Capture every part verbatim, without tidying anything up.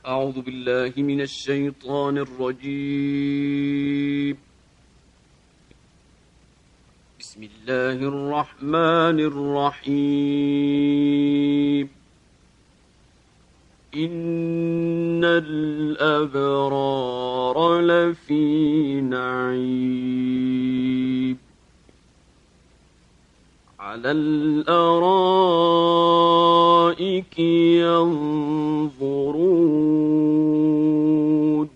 أعوذ بالله من الشيطان الرجيم. بسم الله الرحمن الرحيم. إن الأبرار لفي نعيم على الأرائك ينظرون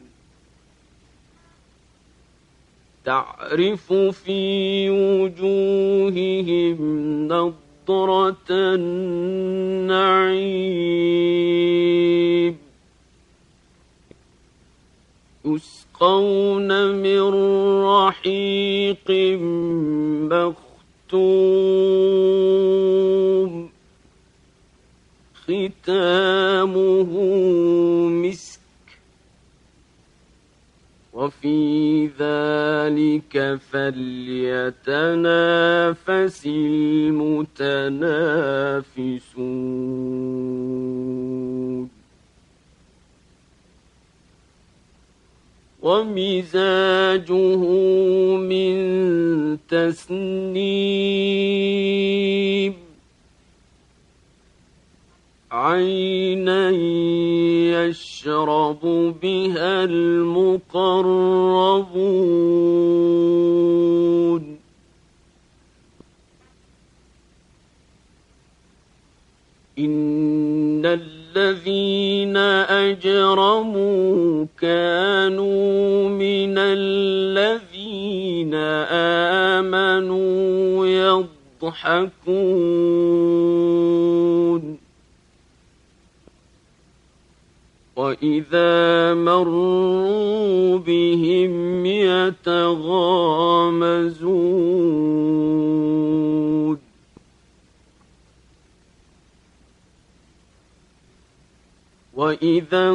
تعرف في وجوههم نضرة النعيم يسقون من رحيق مختوم ختامه مسك وفي ذلك فليتنافس المتنافسون ومزاجه من تسنيم عينا يشرب بها المقربون إن الذين أجرموا كانوا من الذين آمنوا يضحكون وإذا مروا بهم يتغامزون وإذا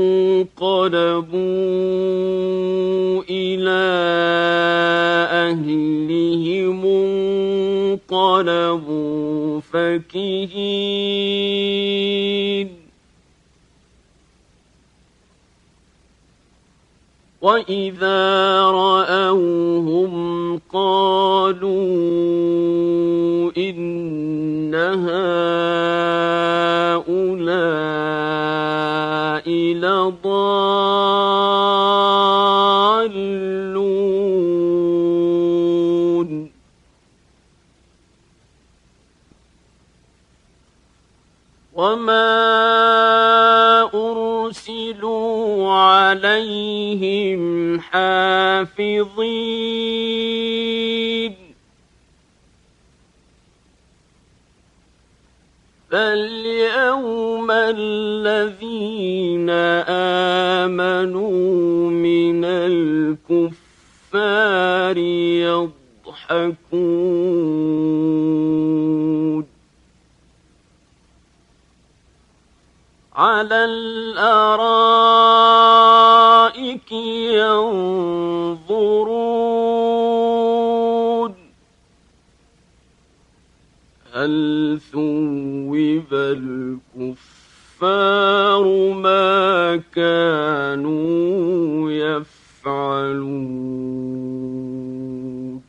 انقلبوا إلى أهلهم انقلبوا فكهين وإذا رأوهم قالوا إن هؤلاء لضالون وما أرسلوا عليهم حافظين فاليوم الذين آمنوا من الكفار يضحكون على الأرائك ينظرون هل ثوب الكفار ما كانوا يفعلون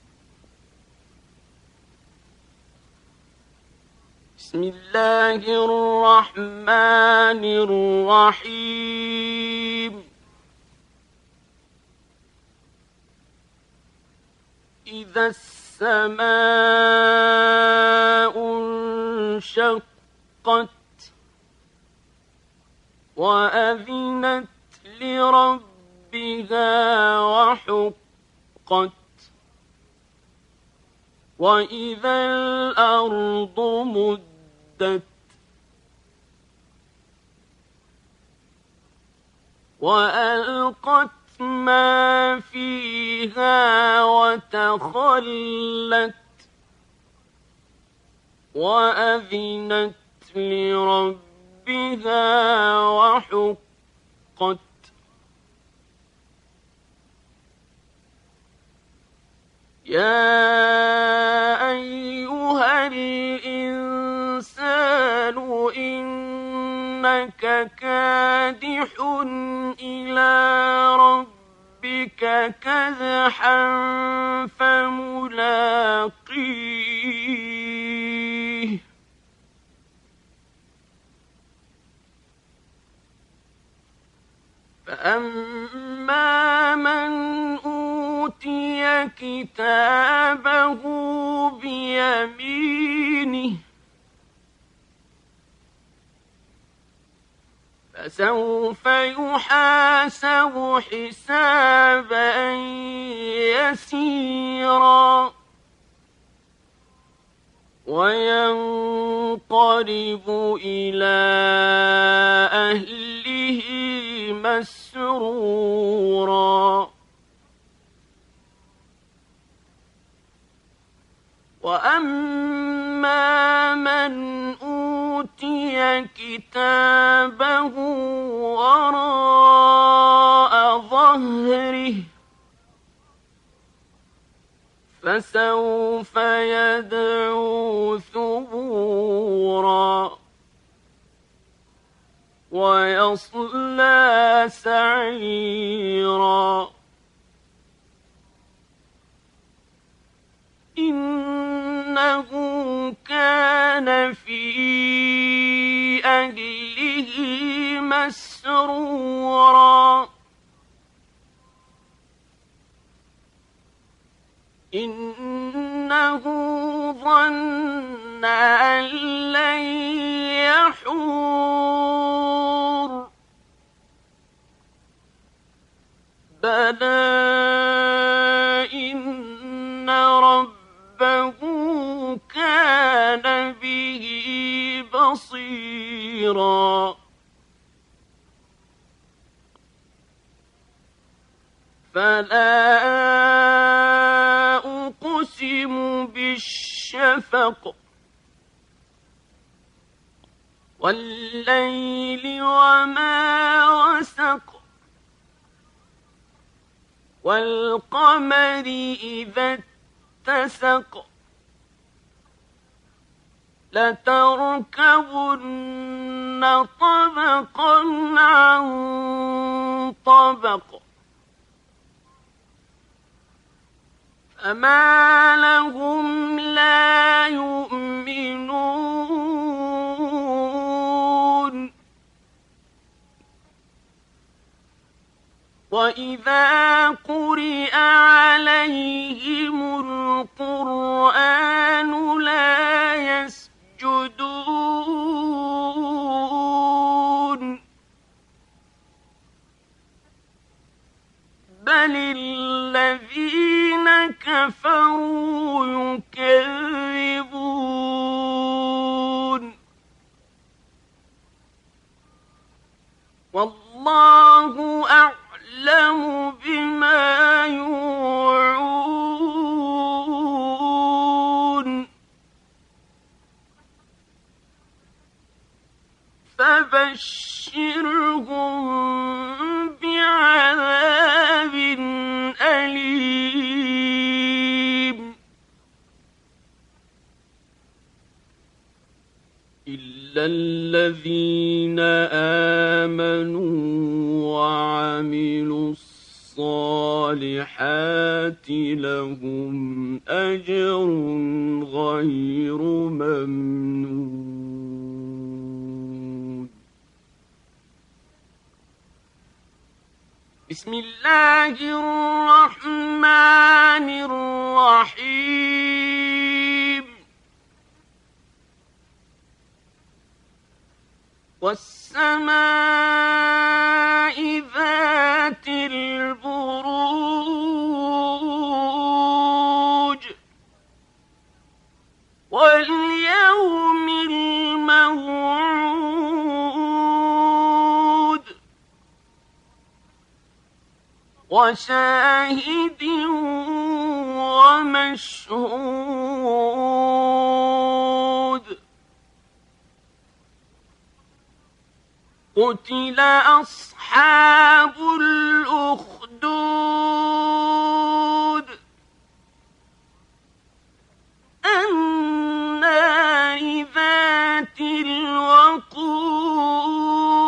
بسم الله الرحمن الرحيم إذا السماء انشقت وأذنت لربها وحقت وإذا الأرض مدت وألقت ما فيها وتخلت وأذنت لربها وحقت يا أيها الإنسان إنك إنك كادح إلى ربك كدحا فملاقيه فأما من أوتي كتابه بيمينه فسوف يحاسب حسابا يسيرا وينقلب إلى أهله مسرورا وأما من أوتي كتابه وراء ظهره فسوف يدعو ثبورا ويصلى سعيرا إنه كان في أهله مسرورا إنه ظن أن لن يحور بلى إن ربه كان به بصيرا فلا أقسم بالشفق والليل وما وسق والقمر إذا اتسق لتركبن طبقا عن طبق فما لهم لا يؤمنون وإذا قرئ عليهم القرآن لا يسجدون بل الذين كفروا يكذبون والله أعلم بما يوعون فبشرهم بعذاب أليم إلا الذين آمنوا وعملوا الصالحات لهم أجر غير ممنون. بسم الله الرحمن الرحيم. والسماء ذات البروج واليوم الموعود وشاهد ومشهود. قتل أصحاب الأخدود النار ذات الوقود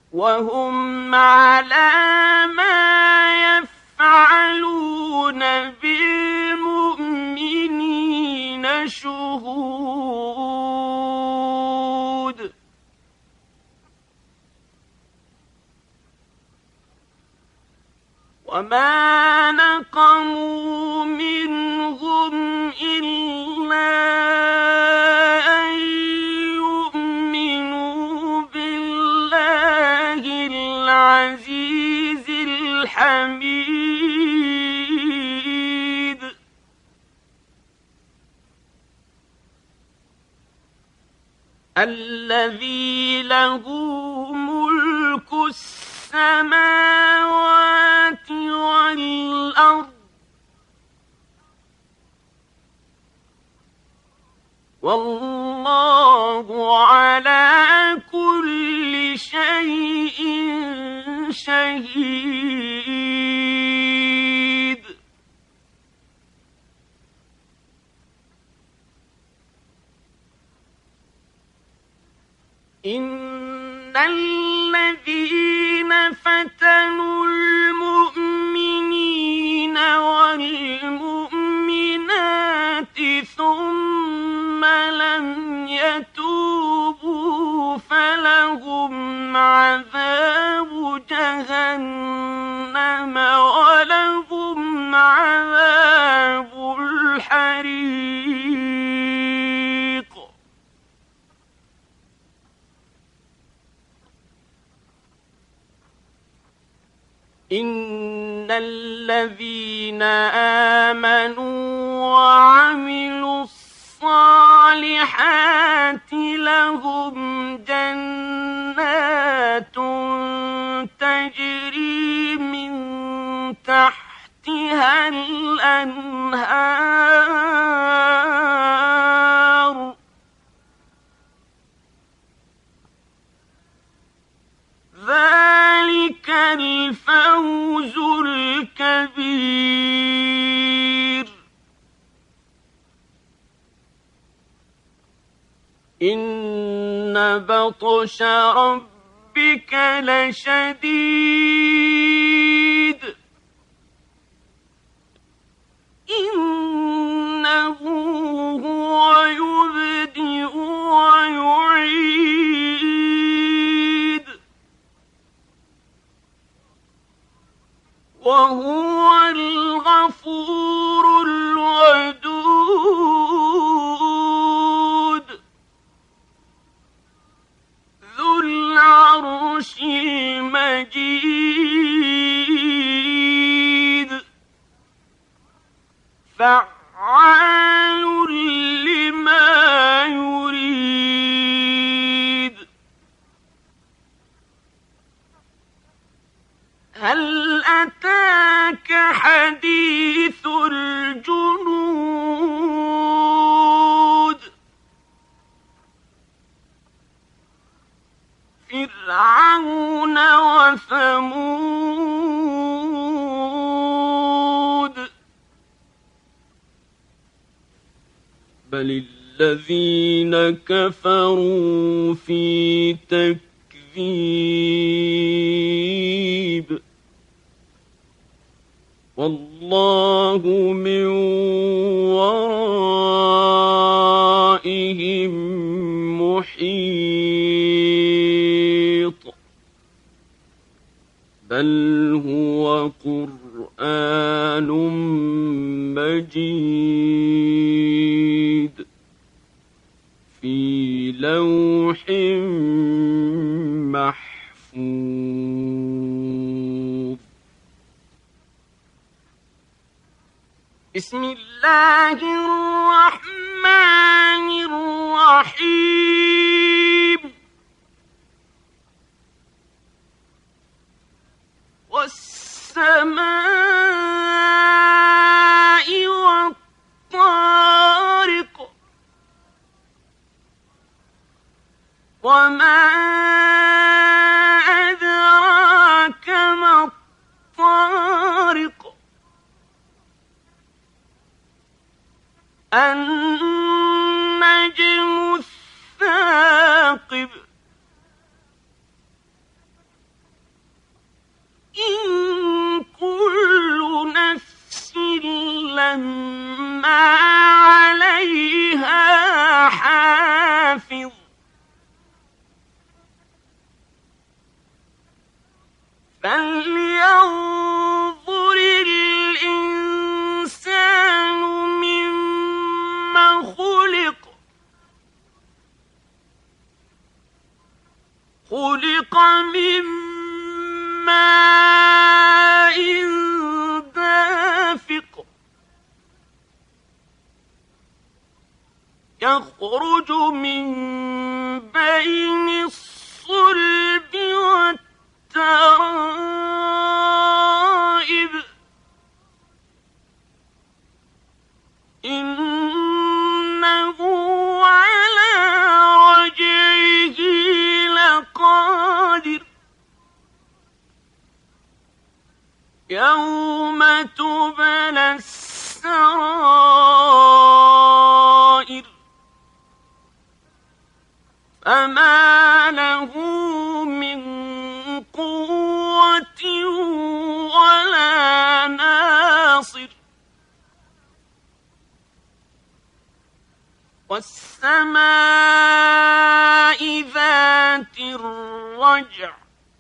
وهم على ما يفعلون بالمؤمنين شهود وما نقموا منهم إلا أن يؤمنوا بالله العزيز الحميد الذي له ملك السماوات والأرض والله على كل شيء شهيد إن الذين فتنوا المؤمنين والمؤمنات ثم لم يتوبوا فلهم عذاب جهنم ولهم عذاب الحريق إن الذين آمنوا وعملوا الصالحات لهم جنات تجري من تحتها الأنهار ذلك الفوز الكبير إن بطش ربك لشديد إنه هو يبدئ ويعيد وهو الغفور الودود ذو العرش المجيد فعال لما يريد هل أتاك حديث الجنود فرعون وثمود بل الذين كفروا في تكذيب والله من ورائهم محيط بل هو قرآن مجيد في لوح محفوظ بسم الله الرحمن الرحيم والسماء والطارق وما أدراك ما الطارق النجم الثاقب ما عليها حافظ فلينظر الإنسان مما خلق خلق من ماء دافق يخرج من بين الصلب والترائب إنه على رجعه لقادر يوم تبلى السرائر فما له من قوة ولا ناصر والسماء ذات الرجع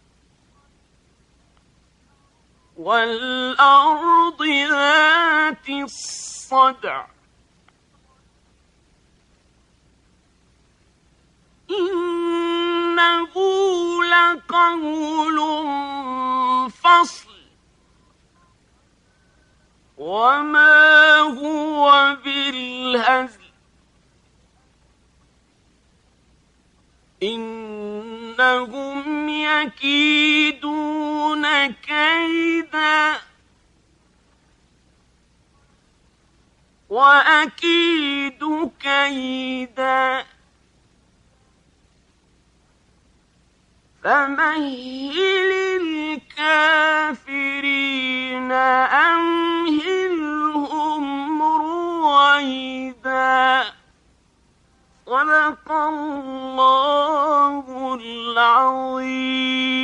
والأرض ذات الصدع إنه لقول فصل وما هو بالهزل إنهم يكيدون كيدا وأكيد كيدا فمهل الكافرين أمهلهم رويدا صدق الله العظيم.